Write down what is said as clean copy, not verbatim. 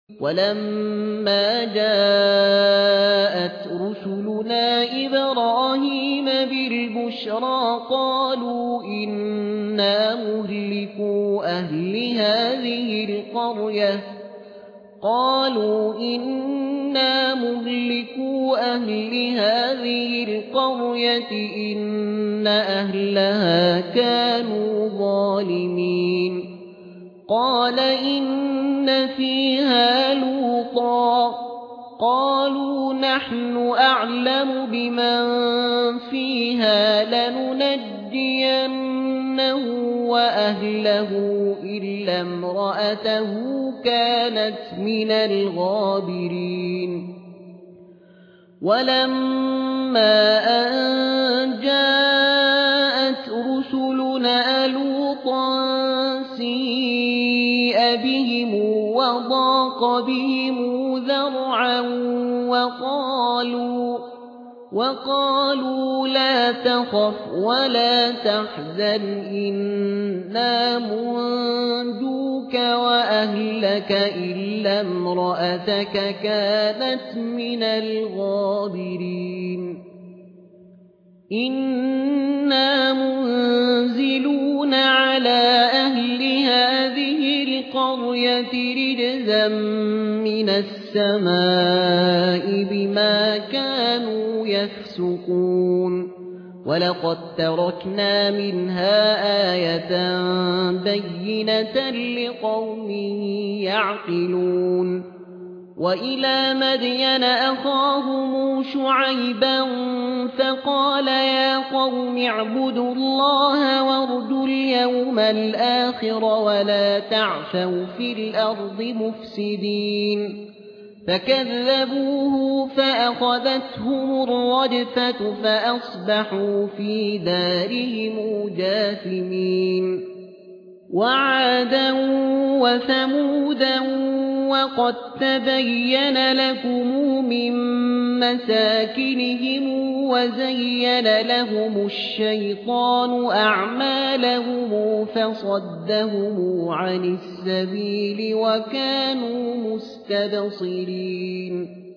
ولما جاءت رسلنا إبراهيم بالبشرى قالوا إنا مهلكو أهل هذه القرية إن أهلها كانوا ظالمين قال إن فيها لوطا قالوا نحن أعلم بمن فيها لننجينه وأهله إلا امرأته كانت من الغابرين ولما أن جاءت رسلنا لوطا سيء بهم وضاق بهم ذرعا وقالوا لا تخف ولا تحزن إنا منجوك وأهلك إلا امرأتك كانت من الغابرين إنا منزلون على أهل هذه القرية رجزا من السماء بما كانوا يفسقون ولقد تركنا منها آية بينة لقوم يعقلون وإلى مدين أخاهم شعيبا فقال يا قوم اعبدوا الله وارجوا اليوم الآخر ولا تعثوا في الأرض مفسدين فكذبوه فأخذتهم الرجفة فأصبحوا في دارهم جاثمين وعادا وثمودا وقد تبين لكم من مساكنهم وزين لهم الشيطان أعمالهم فصدهم عن السبيل وكانوا مستبصرين